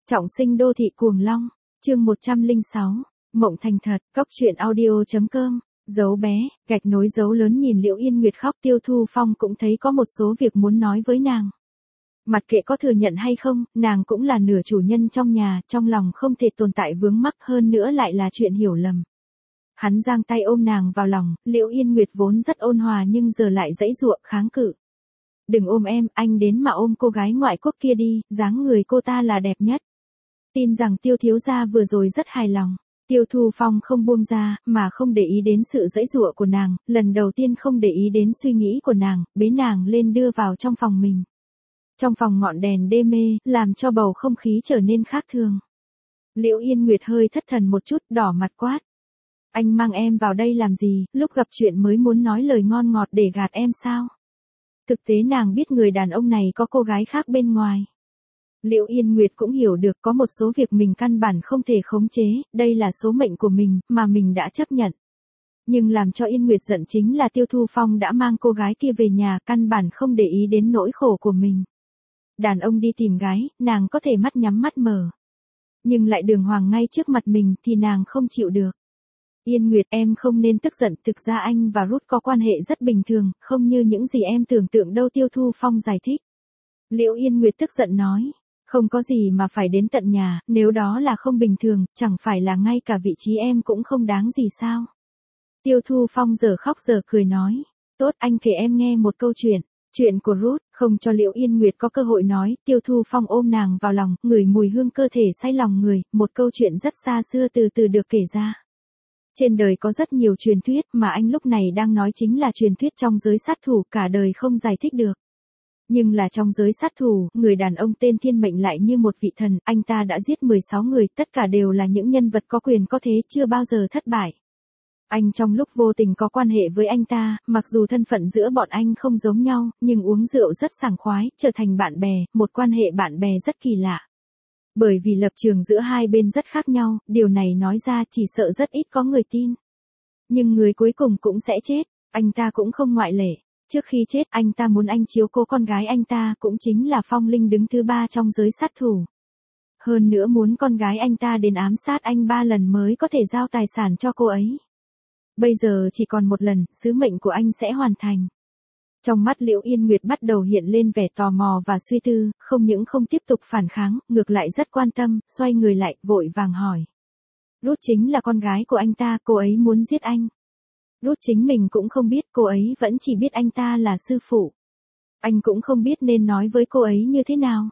Trọng sinh đô thị cuồng long, chương 106, mộng thành thật, cóc truyện audio.com, dấu bé, gạch nối dấu lớn nhìn Liễu Yên Nguyệt khóc. Tiêu Thu Phong cũng thấy có một số việc muốn nói với nàng. Mặc kệ có thừa nhận hay không, nàng cũng là nửa chủ nhân trong nhà, trong lòng không thể tồn tại vướng mắc, hơn nữa lại là chuyện hiểu lầm. Hắn giang tay ôm nàng vào lòng, Liễu Yên Nguyệt vốn rất ôn hòa nhưng giờ lại giãy giụa kháng cự. Đừng ôm em, anh đến mà ôm cô gái ngoại quốc kia đi, dáng người cô ta là đẹp nhất. Tin rằng Tiêu thiếu gia vừa rồi rất hài lòng. Tiêu Thu Phong không buông ra, mà không để ý đến sự giãy giụa của nàng, lần đầu tiên không để ý đến suy nghĩ của nàng, bế nàng lên đưa vào trong phòng mình. Trong phòng ngọn đèn đê mê, làm cho bầu không khí trở nên khác thường. Liễu Yên Nguyệt hơi thất thần một chút, đỏ mặt quát. Anh mang em vào đây làm gì, lúc gặp chuyện mới muốn nói lời ngon ngọt để gạt em sao? Thực tế nàng biết người đàn ông này có cô gái khác bên ngoài. Liễu Yên Nguyệt cũng hiểu được có một số việc mình căn bản không thể khống chế, đây là số mệnh của mình, mà mình đã chấp nhận. Nhưng làm cho Yên Nguyệt giận chính là Tiêu Thu Phong đã mang cô gái kia về nhà, căn bản không để ý đến nỗi khổ của mình. Đàn ông đi tìm gái, nàng có thể mắt nhắm mắt mở. Nhưng lại đường hoàng ngay trước mặt mình thì nàng không chịu được. Yên Nguyệt, em không nên tức giận, thực ra anh và Ruth có quan hệ rất bình thường, không như những gì em tưởng tượng đâu. Tiêu Thu Phong giải thích. Liễu Yên Nguyệt tức giận nói. Không có gì mà phải đến tận nhà, nếu đó là không bình thường, chẳng phải là ngay cả vị trí em cũng không đáng gì sao? Tiêu Thu Phong giờ khóc giờ cười nói. Tốt, anh kể em nghe một câu chuyện. Chuyện của Ruth, không cho Liễu Yên Nguyệt có cơ hội nói, Tiêu Thu Phong ôm nàng vào lòng, ngửi mùi hương cơ thể say lòng người, một câu chuyện rất xa xưa từ từ được kể ra. Trên đời có rất nhiều truyền thuyết, mà anh lúc này đang nói chính là truyền thuyết trong giới sát thủ, cả đời không giải thích được. Nhưng là trong giới sát thủ, người đàn ông tên Thiên Mệnh lại như một vị thần, anh ta đã giết 16 người, tất cả đều là những nhân vật có quyền có thế, chưa bao giờ thất bại. Anh trong lúc vô tình có quan hệ với anh ta, mặc dù thân phận giữa bọn anh không giống nhau, nhưng uống rượu rất sảng khoái, trở thành bạn bè, một quan hệ bạn bè rất kỳ lạ. Bởi vì lập trường giữa hai bên rất khác nhau, điều này nói ra chỉ sợ rất ít có người tin. Nhưng người cuối cùng cũng sẽ chết, anh ta cũng không ngoại lệ. Trước khi chết anh ta muốn anh chiếu cố con gái anh ta, cũng chính là Phong Linh đứng thứ 3 trong giới sát thủ. Hơn nữa muốn con gái anh ta đến ám sát anh 3 lần mới có thể giao tài sản cho cô ấy. Bây giờ chỉ còn một lần, sứ mệnh của anh sẽ hoàn thành. Trong mắt Liễu Yên Nguyệt bắt đầu hiện lên vẻ tò mò và suy tư, không những không tiếp tục phản kháng, ngược lại rất quan tâm, xoay người lại, vội vàng hỏi. Ruth chính là con gái của anh ta, cô ấy muốn giết anh. Ruth chính mình cũng không biết, cô ấy vẫn chỉ biết anh ta là sư phụ. Anh cũng không biết nên nói với cô ấy như thế nào.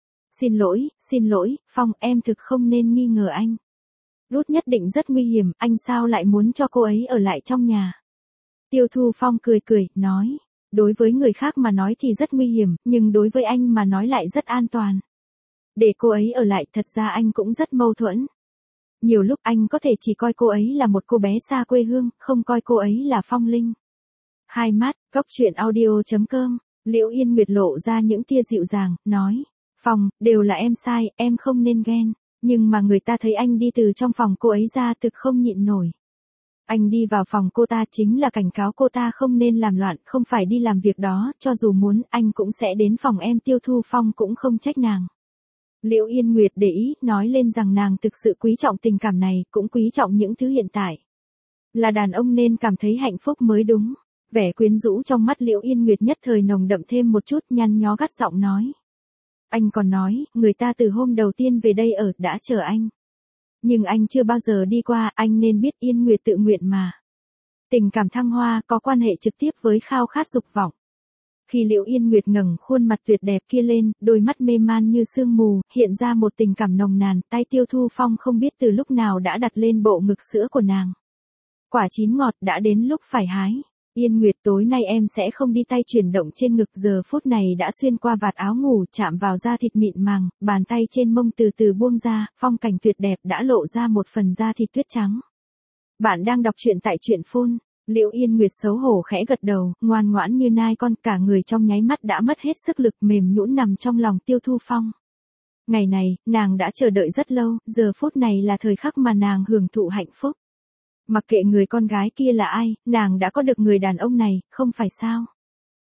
Xin lỗi, Phong, em thực không nên nghi ngờ anh. Ruth nhất định rất nguy hiểm, anh sao lại muốn cho cô ấy ở lại trong nhà. Tiêu Thu Phong cười cười, nói. Đối với người khác mà nói thì rất nguy hiểm, nhưng đối với anh mà nói lại rất an toàn. Để cô ấy ở lại, thật ra anh cũng rất mâu thuẫn. Nhiều lúc anh có thể chỉ coi cô ấy là một cô bé xa quê hương, không coi cô ấy là Phong Linh. Hai mắt, cóc truyện audio.com, Liễu Yên Nguyệt lộ ra những tia dịu dàng, nói. Phong, đều là em sai, em không nên ghen. Nhưng mà người ta thấy anh đi từ trong phòng cô ấy ra thực không nhịn nổi. Anh đi vào phòng cô ta chính là cảnh cáo cô ta không nên làm loạn, không phải đi làm việc đó, cho dù muốn anh cũng sẽ đến phòng em. Tiêu Thu Phong cũng không trách nàng. Liễu Yên Nguyệt để ý, nói lên rằng nàng thực sự quý trọng tình cảm này, cũng quý trọng những thứ hiện tại. Là đàn ông nên cảm thấy hạnh phúc mới đúng. Vẻ quyến rũ trong mắt Liễu Yên Nguyệt nhất thời nồng đậm thêm một chút, nhăn nhó gắt giọng nói. Anh còn nói, người ta từ hôm đầu tiên về đây ở, đã chờ anh. Nhưng anh chưa bao giờ đi qua, anh nên biết Yên Nguyệt tự nguyện mà. Tình cảm thăng hoa có quan hệ trực tiếp với khao khát dục vọng. Khi Liễu Yên Nguyệt ngẩng khuôn mặt tuyệt đẹp kia lên, đôi mắt mê man như sương mù, hiện ra một tình cảm nồng nàn, tay Tiêu Thu Phong không biết từ lúc nào đã đặt lên bộ ngực sữa của nàng. Quả chín ngọt, đã đến lúc phải hái. Yên Nguyệt, tối nay em sẽ không đi tay chuyển động trên ngực, giờ phút này đã xuyên qua vạt áo ngủ, chạm vào da thịt mịn màng, bàn tay trên mông từ từ buông ra, phong cảnh tuyệt đẹp đã lộ ra một phần da thịt tuyết trắng. Bạn đang đọc truyện tại truyện phun. Liễu Yên Nguyệt xấu hổ khẽ gật đầu, ngoan ngoãn như nai con, cả người trong nháy mắt đã mất hết sức lực, mềm nhũn nằm trong lòng Tiêu Thu Phong. Ngày này, nàng đã chờ đợi rất lâu, giờ phút này là thời khắc mà nàng hưởng thụ hạnh phúc. Mặc kệ người con gái kia là ai, nàng đã có được người đàn ông này, không phải sao?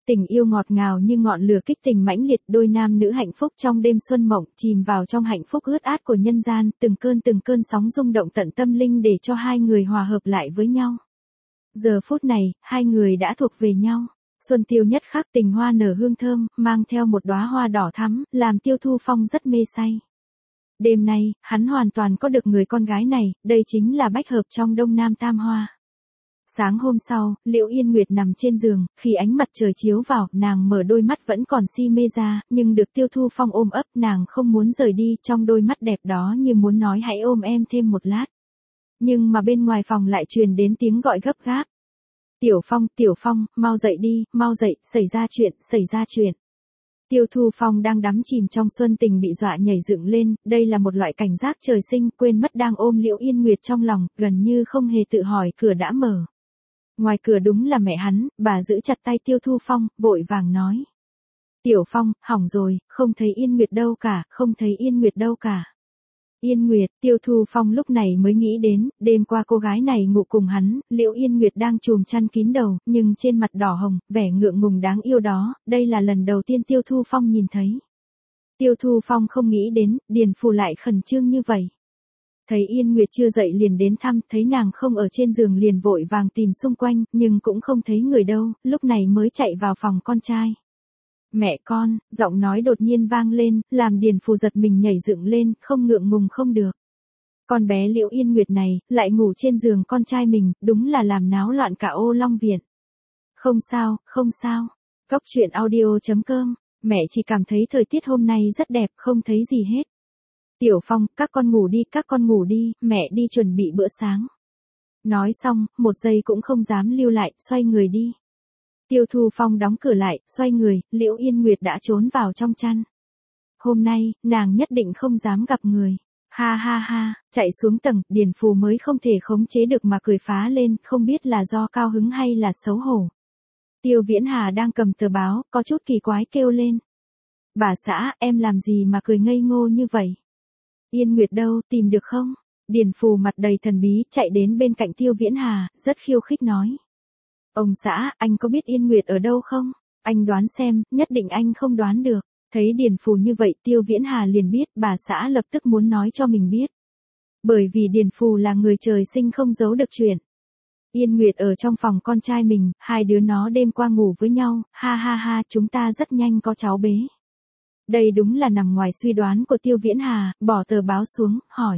Tình yêu ngọt ngào như ngọn lửa kích tình mãnh liệt, đôi nam nữ hạnh phúc trong đêm xuân mộng, chìm vào trong hạnh phúc ướt át của nhân gian, từng cơn sóng rung động tận tâm linh để cho hai người hòa hợp lại với nhau. Giờ phút này, hai người đã thuộc về nhau. Xuân tiêu nhất khắc, tình hoa nở hương thơm, mang theo một đóa hoa đỏ thắm, làm Tiêu Thu Phong rất mê say. Đêm nay, hắn hoàn toàn có được người con gái này, đây chính là bách hợp trong Đông Nam Tam Hoa. Sáng hôm sau, Liễu Yên Nguyệt nằm trên giường, khi ánh mặt trời chiếu vào, nàng mở đôi mắt vẫn còn si mê ra, nhưng được Tiêu Thu Phong ôm ấp, nàng không muốn rời đi, trong đôi mắt đẹp đó như muốn nói hãy ôm em thêm một lát. Nhưng mà bên ngoài phòng lại truyền đến tiếng gọi gấp gáp. Tiểu Phong, mau dậy đi, mau dậy, xảy ra chuyện. Tiêu Thu Phong đang đắm chìm trong xuân tình bị dọa nhảy dựng lên, đây là một loại cảnh giác trời sinh, quên mất đang ôm Liễu Yên Nguyệt trong lòng, gần như không hề tự hỏi cửa đã mở. Ngoài cửa đúng là mẹ hắn, bà giữ chặt tay Tiêu Thu Phong, vội vàng nói. Tiểu Phong, hỏng rồi, không thấy Yên Nguyệt đâu cả. Yên Nguyệt, Tiêu Thu Phong lúc này mới nghĩ đến, đêm qua cô gái này ngủ cùng hắn, Liễu Yên Nguyệt đang chùm chăn kín đầu, nhưng trên mặt đỏ hồng, vẻ ngượng ngùng đáng yêu đó, đây là lần đầu tiên Tiêu Thu Phong nhìn thấy. Tiêu Thu Phong không nghĩ đến, Điền Phù lại khẩn trương như vậy. Thấy Yên Nguyệt chưa dậy liền đến thăm, thấy nàng không ở trên giường liền vội vàng tìm xung quanh, nhưng cũng không thấy người đâu, lúc này mới chạy vào phòng con trai. Mẹ con, giọng nói đột nhiên vang lên, làm Điền Phù giật mình nhảy dựng lên, không ngượng ngùng không được. Con bé Liễu Yên Nguyệt này, lại ngủ trên giường con trai mình, đúng là làm náo loạn cả ô Long Viện. Không sao. Cóc truyện audio.com, mẹ chỉ cảm thấy thời tiết hôm nay rất đẹp, không thấy gì hết. Tiểu Phong, các con ngủ đi, mẹ đi chuẩn bị bữa sáng. Nói xong, một giây cũng không dám lưu lại, xoay người đi. Tiêu Thu Phong đóng cửa lại, xoay người, Liễu Yên Nguyệt đã trốn vào trong chăn. Hôm nay, nàng nhất định không dám gặp người. Ha, chạy xuống tầng, Điền Phù mới không thể khống chế được mà cười phá lên, không biết là do cao hứng hay là xấu hổ. Tiêu Viễn Hà đang cầm tờ báo, có chút kỳ quái kêu lên. Bà xã, em làm gì mà cười ngây ngô như vậy? Yên Nguyệt đâu, tìm được không? Điền Phù mặt đầy thần bí, chạy đến bên cạnh Tiêu Viễn Hà, rất khiêu khích nói. Ông xã, anh có biết Yên Nguyệt ở đâu không? Anh đoán xem, nhất định anh không đoán được. Thấy Điền Phù như vậy, Tiêu Viễn Hà liền biết, bà xã lập tức muốn nói cho mình biết. Bởi vì Điền Phù là người trời sinh không giấu được chuyện. Yên Nguyệt ở trong phòng con trai mình, hai đứa nó đêm qua ngủ với nhau, ha, chúng ta rất nhanh có cháu bé. Đây đúng là nằm ngoài suy đoán của Tiêu Viễn Hà, bỏ tờ báo xuống, hỏi.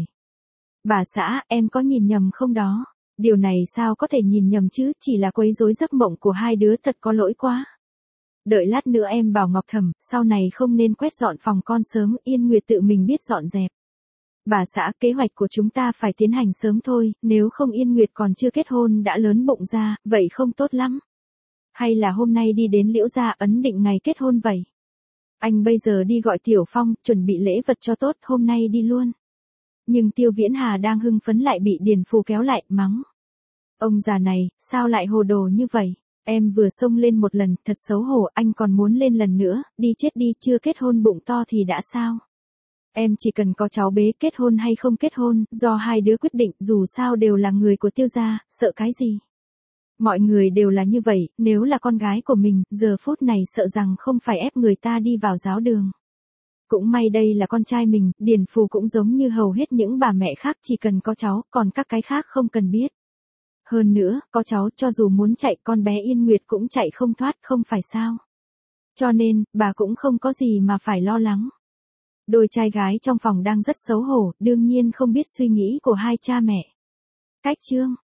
Bà xã, em có nhìn nhầm không đó? Điều này sao có thể nhìn nhầm chứ, chỉ là quấy rối giấc mộng của hai đứa, thật có lỗi quá. Đợi lát nữa em bảo Ngọc Thẩm, sau này không nên quét dọn phòng con sớm, Yên Nguyệt tự mình biết dọn dẹp. Bà xã, kế hoạch của chúng ta phải tiến hành sớm thôi, nếu không Yên Nguyệt còn chưa kết hôn đã lớn bụng ra, vậy không tốt lắm. Hay là hôm nay đi đến Liễu gia ấn định ngày kết hôn vậy? Anh bây giờ đi gọi Tiểu Phong, chuẩn bị lễ vật cho tốt, hôm nay đi luôn. Nhưng Tiêu Viễn Hà đang hưng phấn lại bị Điền Phù kéo lại, mắng. Ông già này, sao lại hồ đồ như vậy? Em vừa xông lên một lần, thật xấu hổ, anh còn muốn lên lần nữa, đi chết đi, chưa kết hôn bụng to thì đã sao? Em chỉ cần có cháu bé, kết hôn hay không kết hôn, do hai đứa quyết định, dù sao đều là người của Tiêu gia, sợ cái gì? Mọi người đều là như vậy, nếu là con gái của mình, giờ phút này sợ rằng không phải ép người ta đi vào giáo đường. Cũng may đây là con trai mình, Điền Phù cũng giống như hầu hết những bà mẹ khác, chỉ cần có cháu, còn các cái khác không cần biết. Hơn nữa, có cháu, cho dù muốn chạy, con bé Yên Nguyệt cũng chạy không thoát, không phải sao? Cho nên, bà cũng không có gì mà phải lo lắng. Đôi trai gái trong phòng đang rất xấu hổ, đương nhiên không biết suy nghĩ của hai cha mẹ. Cách chương